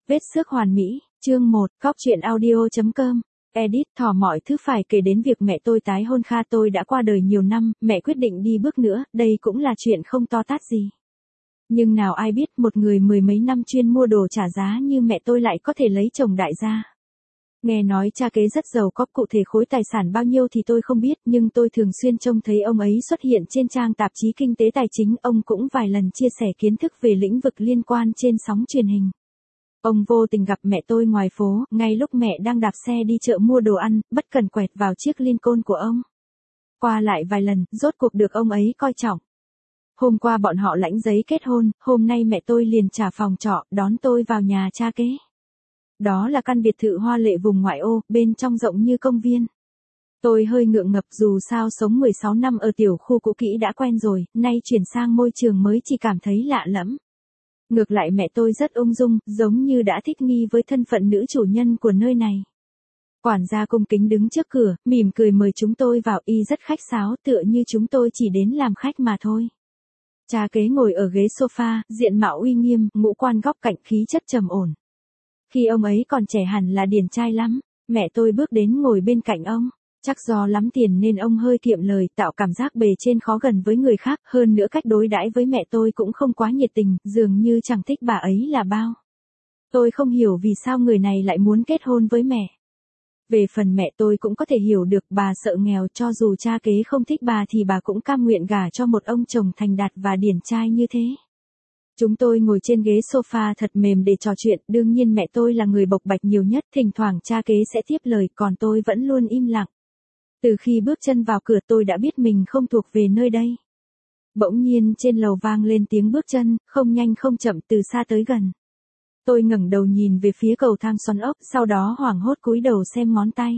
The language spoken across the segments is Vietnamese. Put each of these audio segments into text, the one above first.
Vết xước hoàn mỹ, chương 1, Cóc truyện audio.com. Edit thỏ mọi thứ phải kể đến việc mẹ tôi tái hôn Kha. Tôi đã qua đời nhiều năm, mẹ quyết định đi bước nữa, đây cũng là chuyện không to tát gì. Nhưng nào ai biết một người mười mấy năm chuyên mua đồ trả giá như mẹ tôi lại có thể lấy chồng đại gia. Nghe nói cha kế rất giàu có, cụ thể khối tài sản bao nhiêu thì tôi không biết, nhưng tôi thường xuyên trông thấy ông ấy xuất hiện trên trang tạp chí kinh tế tài chính, ông cũng vài lần chia sẻ kiến thức về lĩnh vực liên quan trên sóng truyền hình. Ông vô tình gặp mẹ tôi ngoài phố, ngay lúc mẹ đang đạp xe đi chợ mua đồ ăn, bất cần quẹt vào chiếc Lincoln của ông. Qua lại vài lần, rốt cuộc được ông ấy coi trọng. Hôm qua bọn họ lãnh giấy kết hôn, hôm nay mẹ tôi liền trả phòng trọ, đón tôi vào nhà cha kế. Đó là căn biệt thự hoa lệ vùng ngoại ô, bên trong rộng như công viên. Tôi hơi ngượng ngập, dù sao sống 16 năm ở tiểu khu cũ kỹ đã quen rồi, nay chuyển sang môi trường mới chỉ cảm thấy lạ lẫm. Ngược lại mẹ tôi rất ung dung, giống như đã thích nghi với thân phận nữ chủ nhân của nơi này. Quản gia cung kính đứng trước cửa, mỉm cười mời chúng tôi vào, y rất khách sáo, tựa như chúng tôi chỉ đến làm khách mà thôi. Cha kế ngồi ở ghế sofa, diện mạo uy nghiêm, ngũ quan góc cạnh, khí chất trầm ổn. Khi ông ấy còn trẻ hẳn là điển trai lắm, mẹ tôi bước đến ngồi bên cạnh ông. Chắc do lắm tiền nên ông hơi kiệm lời, tạo cảm giác bề trên khó gần với người khác, hơn nữa cách đối đãi với mẹ tôi cũng không quá nhiệt tình, dường như chẳng thích bà ấy là bao. Tôi không hiểu vì sao người này lại muốn kết hôn với mẹ. Về phần mẹ tôi cũng có thể hiểu được, bà sợ nghèo, cho dù cha kế không thích bà thì bà cũng cam nguyện gả cho một ông chồng thành đạt và điển trai như thế. Chúng tôi ngồi trên ghế sofa thật mềm để trò chuyện, đương nhiên mẹ tôi là người bộc bạch nhiều nhất, thỉnh thoảng cha kế sẽ tiếp lời, còn tôi vẫn luôn im lặng. Từ khi bước chân vào cửa tôi đã biết mình không thuộc về nơi đây. Bỗng nhiên trên lầu vang lên tiếng bước chân, không nhanh không chậm, từ xa tới gần. Tôi ngẩng đầu nhìn về phía cầu thang xoắn ốc, sau đó hoảng hốt cúi đầu xem ngón tay.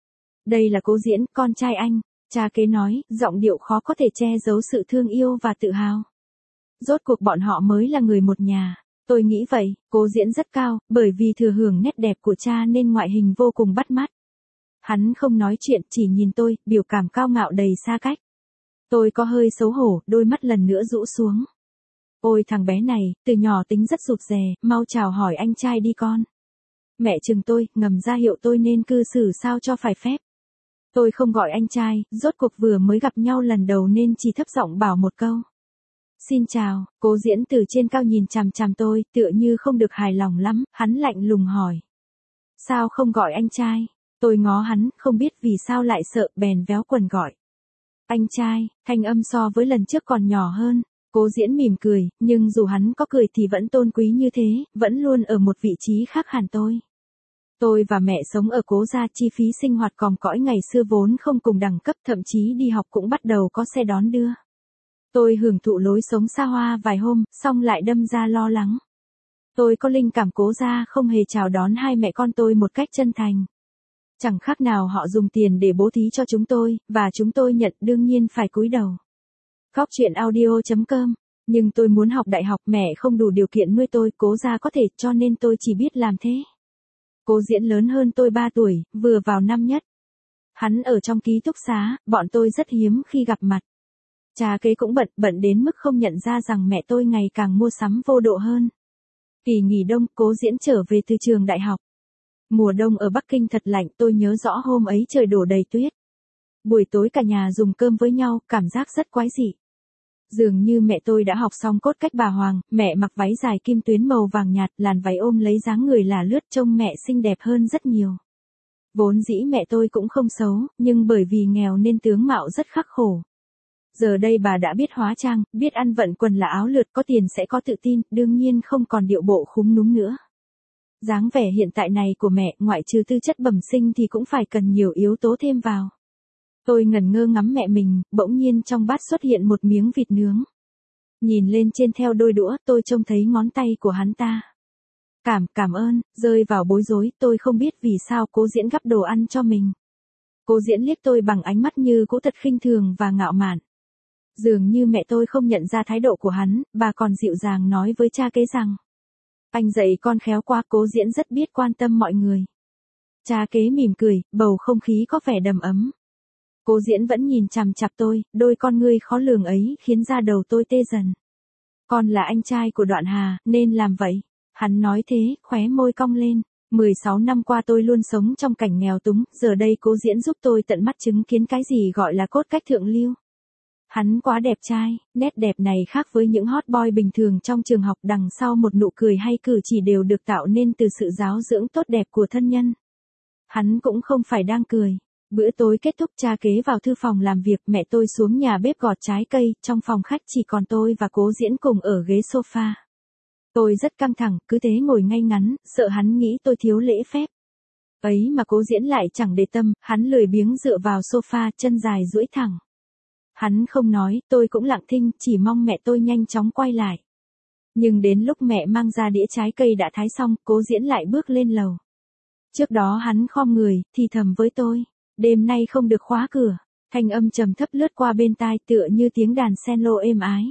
Đây là Cố Diễn, con trai anh, cha kế nói, giọng điệu khó có thể che giấu sự thương yêu và tự hào. Rốt cuộc bọn họ mới là người một nhà. Tôi nghĩ vậy. Cố Diễn rất cao, bởi vì thừa hưởng nét đẹp của cha nên ngoại hình vô cùng bắt mắt. Hắn không nói chuyện, chỉ nhìn tôi, biểu cảm cao ngạo đầy xa cách. Tôi có hơi xấu hổ, đôi mắt lần nữa rũ xuống. Ôi thằng bé này, từ nhỏ tính rất rụt rè, mau chào hỏi anh trai đi con. Mẹ chừng tôi, ngầm ra hiệu tôi nên cư xử sao cho phải phép. Tôi không gọi anh trai, rốt cuộc vừa mới gặp nhau lần đầu nên chỉ thấp giọng bảo một câu. Xin chào. Cố Diễn từ trên cao nhìn chằm chằm tôi, tựa như không được hài lòng lắm, hắn lạnh lùng hỏi. Sao không gọi anh trai? Tôi ngó hắn, không biết vì sao lại sợ, bèn véo quần gọi. Anh trai, thanh âm so với lần trước còn nhỏ hơn. Cố Diễn mỉm cười, nhưng dù hắn có cười thì vẫn tôn quý như thế, vẫn luôn ở một vị trí khác hẳn tôi. Tôi và mẹ sống ở Cố gia, chi phí sinh hoạt còm cõi ngày xưa vốn không cùng đẳng cấp, thậm chí đi học cũng bắt đầu có xe đón đưa. Tôi hưởng thụ lối sống xa hoa vài hôm, xong lại đâm ra lo lắng. Tôi có linh cảm Cố gia không hề chào đón hai mẹ con tôi một cách chân thành. Chẳng khác nào họ dùng tiền để bố thí cho chúng tôi, và chúng tôi nhận, đương nhiên phải cúi đầu. Cóc truyện audio.com. Nhưng tôi muốn học đại học, mẹ không đủ điều kiện nuôi tôi, Cố gia có thể, cho nên tôi chỉ biết làm thế. Cố Diễn lớn hơn tôi 3 tuổi, vừa vào năm nhất. Hắn ở trong ký túc xá, bọn tôi rất hiếm khi gặp mặt. Cha kế cũng bận đến mức không nhận ra rằng mẹ tôi ngày càng mua sắm vô độ hơn. Kỳ nghỉ đông, Cố Diễn trở về từ trường đại học. Mùa đông ở Bắc Kinh thật lạnh, tôi nhớ rõ hôm ấy trời đổ đầy tuyết. Buổi tối cả nhà dùng cơm với nhau, cảm giác rất quái dị. Dường như mẹ tôi đã học xong cốt cách bà Hoàng, mẹ mặc váy dài kim tuyến màu vàng nhạt, làn váy ôm lấy dáng người là lướt, trông mẹ xinh đẹp hơn rất nhiều. Vốn dĩ mẹ tôi cũng không xấu, nhưng bởi vì nghèo nên tướng mạo rất khắc khổ. Giờ đây bà đã biết hóa trang, biết ăn vận quần là áo lượt, có tiền sẽ có tự tin, đương nhiên không còn điệu bộ khúm núm nữa. Dáng vẻ hiện tại này của mẹ, ngoại trừ tư chất bẩm sinh thì cũng phải cần nhiều yếu tố thêm vào. Tôi ngẩn ngơ ngắm mẹ mình, bỗng nhiên trong bát xuất hiện một miếng vịt nướng. Nhìn lên trên theo đôi đũa, tôi trông thấy ngón tay của hắn ta. Cảm ơn, rơi vào bối rối, tôi không biết vì sao Cố Diễn gắp đồ ăn cho mình. Cố Diễn liếc tôi bằng ánh mắt như cũ thật khinh thường và ngạo mạn. Dường như mẹ tôi không nhận ra thái độ của hắn, bà còn dịu dàng nói với cha kế rằng. Anh dạy con khéo quá. Cố Diễn rất biết quan tâm mọi người. Cha kế mỉm cười, bầu không khí có vẻ đầm ấm. Cố Diễn vẫn nhìn chằm chằm tôi, đôi con ngươi khó lường ấy khiến da đầu tôi tê dần. Con là anh trai của Đoạn Hà, nên làm vậy. Hắn nói thế, khóe môi cong lên. 16 năm qua tôi luôn sống trong cảnh nghèo túng, giờ đây Cố Diễn giúp tôi tận mắt chứng kiến cái gì gọi là cốt cách thượng lưu. Hắn quá đẹp trai, nét đẹp này khác với những hot boy bình thường trong trường học, đằng sau một nụ cười hay cử chỉ đều được tạo nên từ sự giáo dưỡng tốt đẹp của thân nhân. Hắn cũng không phải đang cười. Bữa tối kết thúc, cha kế vào thư phòng làm việc, mẹ tôi xuống nhà bếp gọt trái cây, trong phòng khách chỉ còn tôi và Cố Diễn cùng ở ghế sofa. Tôi rất căng thẳng, cứ thế ngồi ngay ngắn, sợ hắn nghĩ tôi thiếu lễ phép. Ấy mà Cố Diễn lại chẳng để tâm, hắn lười biếng dựa vào sofa, chân dài duỗi thẳng. Hắn không nói, tôi cũng lặng thinh, chỉ mong mẹ tôi nhanh chóng quay lại. Nhưng đến lúc mẹ mang ra đĩa trái cây đã thái xong, Cố Diễn lại bước lên lầu. Trước đó hắn khom người, thì thầm với tôi, đêm nay không được khóa cửa. Thanh âm trầm thấp lướt qua bên tai tựa như tiếng đàn cello êm ái.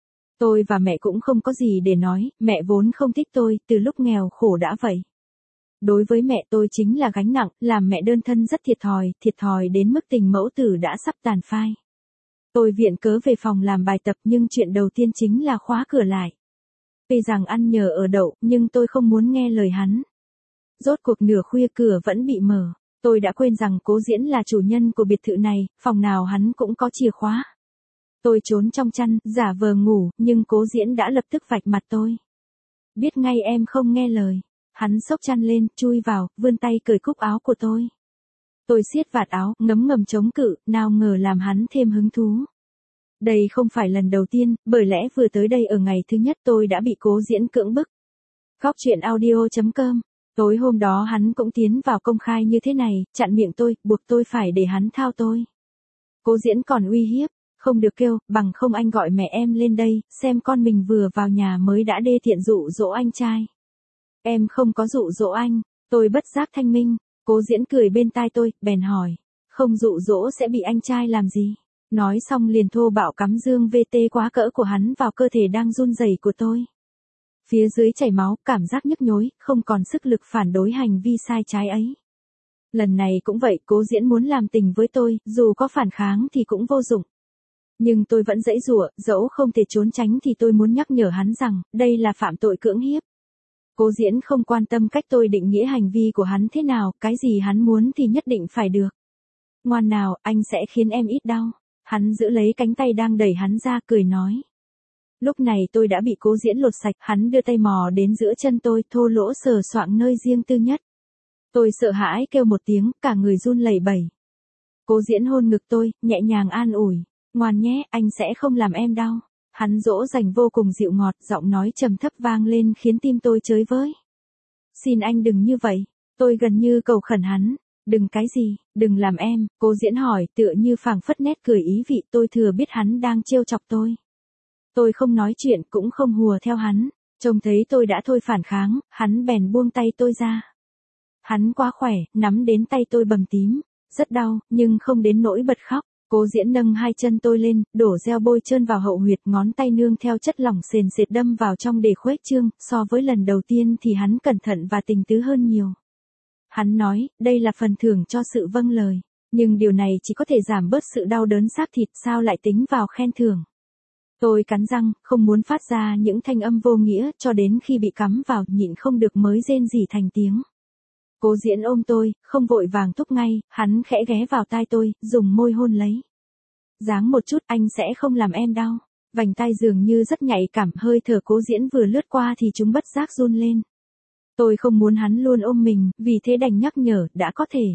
Tôi và mẹ cũng không có gì để nói, mẹ vốn không thích tôi, từ lúc nghèo khổ đã vậy. Đối với mẹ tôi chính là gánh nặng, làm mẹ đơn thân rất thiệt thòi đến mức tình mẫu tử đã sắp tàn phai. Tôi viện cớ về phòng làm bài tập, nhưng chuyện đầu tiên chính là khóa cửa lại. Tuy rằng ăn nhờ ở đậu, nhưng tôi không muốn nghe lời hắn. Rốt cuộc nửa khuya cửa vẫn bị mở. Tôi đã quên rằng Cố Diễn là chủ nhân của biệt thự này, phòng nào hắn cũng có chìa khóa. Tôi trốn trong chăn, giả vờ ngủ, nhưng Cố Diễn đã lập tức vạch mặt tôi. Biết ngay em không nghe lời. Hắn xốc chăn lên, chui vào, vươn tay cởi cúc áo của tôi. Tôi siết vạt áo, ngấm ngầm chống cự, nào ngờ làm hắn thêm hứng thú. Đây không phải lần đầu tiên, bởi lẽ vừa tới đây ở ngày thứ nhất tôi đã bị Cố Diễn cưỡng bức. Góc truyện audio.com. Tối hôm đó hắn cũng tiến vào công khai như thế này, chặn miệng tôi, buộc tôi phải để hắn thao tôi. Cố Diễn còn uy hiếp, không được kêu, bằng không anh gọi mẹ em lên đây, xem con mình vừa vào nhà mới đã đê tiện dụ dỗ anh trai. Em không có dụ dỗ anh, tôi bất giác thanh minh. Cố Diễn cười bên tai tôi, bèn hỏi, không dụ dỗ sẽ bị anh trai làm gì? Nói xong liền thô bạo cắm dương VT quá cỡ của hắn vào cơ thể đang run rẩy của tôi. Phía dưới chảy máu, cảm giác nhức nhối, không còn sức lực phản đối hành vi sai trái ấy. Lần này cũng vậy, Cố Diễn muốn làm tình với tôi, dù có phản kháng thì cũng vô dụng. Nhưng tôi vẫn giãy giụa, dẫu không thể trốn tránh thì tôi muốn nhắc nhở hắn rằng, đây là phạm tội cưỡng hiếp. Cố Diễn không quan tâm cách tôi định nghĩa hành vi của hắn thế nào, cái gì hắn muốn thì nhất định phải được. Ngoan nào, anh sẽ khiến em ít đau. Hắn giữ lấy cánh tay đang đẩy hắn ra, cười nói. Lúc này tôi đã bị Cố Diễn lột sạch, hắn đưa tay mò đến giữa chân tôi, thô lỗ sờ soạng nơi riêng tư nhất. Tôi sợ hãi kêu một tiếng, cả người run lẩy bẩy. Cố Diễn hôn ngực tôi, nhẹ nhàng an ủi. Ngoan nhé, anh sẽ không làm em đau. Hắn dỗ dành vô cùng dịu ngọt, giọng nói trầm thấp vang lên khiến tim tôi chới với. Xin anh đừng như vậy. Tôi gần như cầu khẩn hắn. Đừng cái gì, đừng làm em. Cố Diễn hỏi, tựa như phảng phất nét cười ý vị. Tôi thừa biết hắn đang trêu chọc tôi. Tôi không nói chuyện, cũng không hùa theo hắn. Trông thấy tôi đã thôi phản kháng, hắn bèn buông tay tôi ra. Hắn quá khỏe, nắm đến tay tôi bầm tím. Rất đau, nhưng không đến nỗi bật khóc. Cố Diễn nâng hai chân tôi lên, đổ gel bôi trơn vào hậu huyệt, ngón tay nương theo chất lỏng sền sệt đâm vào trong để khuếch trương, so với lần đầu tiên thì hắn cẩn thận và tình tứ hơn nhiều. Hắn nói, đây là phần thưởng cho sự vâng lời, nhưng điều này chỉ có thể giảm bớt sự đau đớn xác thịt, sao lại tính vào khen thưởng. Tôi cắn răng, không muốn phát ra những thanh âm vô nghĩa, cho đến khi bị cắm vào, nhịn không được mới rên rỉ thành tiếng. Cố Diễn ôm tôi, không vội vàng thúc ngay, hắn khẽ ghé vào tai tôi, dùng môi hôn lấy. Dáng một chút, anh sẽ không làm em đau. Vành tai dường như rất nhạy cảm, hơi thở Cố Diễn vừa lướt qua thì chúng bất giác run lên. Tôi không muốn hắn luôn ôm mình, vì thế đành nhắc nhở, đã có thể.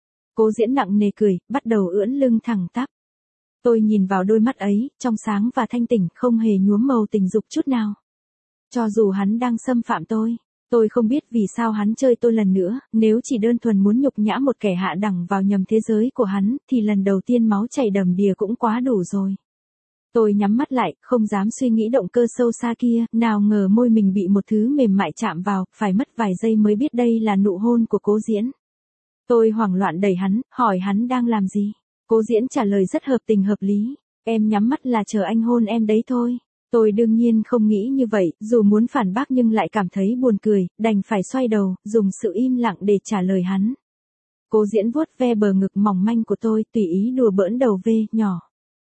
Cố Diễn nặng nề cười, bắt đầu ưỡn lưng thẳng tắp. Tôi nhìn vào đôi mắt ấy, trong sáng và thanh tỉnh, không hề nhuốm màu tình dục chút nào. Cho dù hắn đang xâm phạm tôi không biết vì sao hắn chơi tôi lần nữa, nếu chỉ đơn thuần muốn nhục nhã một kẻ hạ đẳng vào nhầm thế giới của hắn, thì lần đầu tiên máu chảy đầm đìa cũng quá đủ rồi. Tôi nhắm mắt lại, không dám suy nghĩ động cơ sâu xa kia, nào ngờ môi mình bị một thứ mềm mại chạm vào, phải mất vài giây mới biết đây là nụ hôn của Cố Diễn. Tôi hoảng loạn đẩy hắn, hỏi hắn đang làm gì. Cố Diễn trả lời rất hợp tình hợp lý, em nhắm mắt là chờ anh hôn em đấy thôi. Tôi đương nhiên không nghĩ như vậy, dù muốn phản bác nhưng lại cảm thấy buồn cười, đành phải xoay đầu, dùng sự im lặng để trả lời hắn. Cố Diễn vuốt ve bờ ngực mỏng manh của tôi, tùy ý đùa bỡn đầu V nhỏ.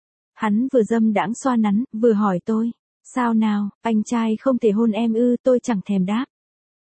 Hắn vừa dâm đãng xoa nắn, vừa hỏi tôi, sao nào, anh trai không thể hôn em ư? Tôi chẳng thèm đáp.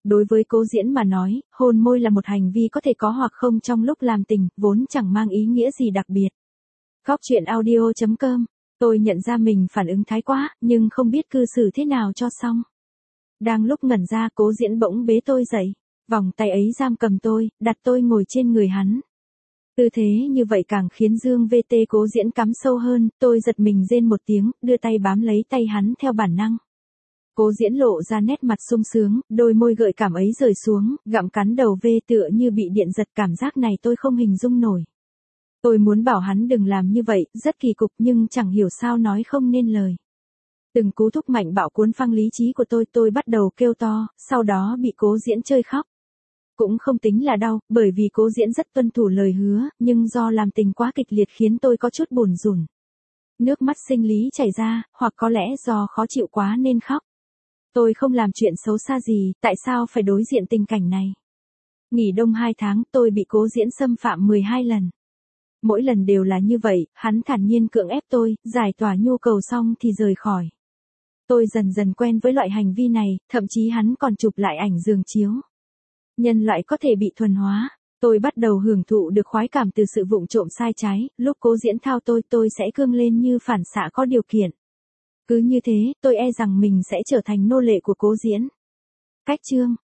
Đối với Cố Diễn mà nói, hôn môi là một hành vi có thể có hoặc không trong lúc làm tình, vốn chẳng mang ý nghĩa gì đặc biệt. Góc truyện audio.com. Tôi nhận ra mình phản ứng thái quá, nhưng không biết cư xử thế nào cho xong. Đang lúc ngẩn ra, Cố Diễn bỗng bế tôi dậy. Vòng tay ấy giam cầm tôi, đặt tôi ngồi trên người hắn. Tư thế như vậy càng khiến Dương VT Cố Diễn cắm sâu hơn, tôi giật mình rên một tiếng, đưa tay bám lấy tay hắn theo bản năng. Cố Diễn lộ ra nét mặt sung sướng, đôi môi gợi cảm ấy rời xuống, gặm cắn đầu V tựa như bị điện giật, cảm giác này tôi không hình dung nổi. Tôi muốn bảo hắn đừng làm như vậy, rất kỳ cục nhưng chẳng hiểu sao nói không nên lời. Từng cú thúc mạnh bạo cuốn phăng lý trí của tôi bắt đầu kêu to, sau đó bị Cố Diễn chơi khóc. Cũng không tính là đau, bởi vì Cố Diễn rất tuân thủ lời hứa, nhưng do làm tình quá kịch liệt khiến tôi có chút buồn rủn. Nước mắt sinh lý chảy ra, hoặc có lẽ do khó chịu quá nên khóc. Tôi không làm chuyện xấu xa gì, tại sao phải đối diện tình cảnh này? Nghỉ đông 2 tháng, tôi bị Cố Diễn xâm phạm 12 lần. Mỗi lần đều là như vậy, hắn thản nhiên cưỡng ép tôi, giải tỏa nhu cầu xong thì rời khỏi. Tôi dần dần quen với loại hành vi này, thậm chí hắn còn chụp lại ảnh giường chiếu. Nhân loại có thể bị thuần hóa. Tôi bắt đầu hưởng thụ được khoái cảm từ sự vụng trộm sai trái, lúc Cố Diễn thao tôi sẽ cương lên như phản xạ có điều kiện. Cứ như thế, tôi e rằng mình sẽ trở thành nô lệ của Cố Diễn. Cách chương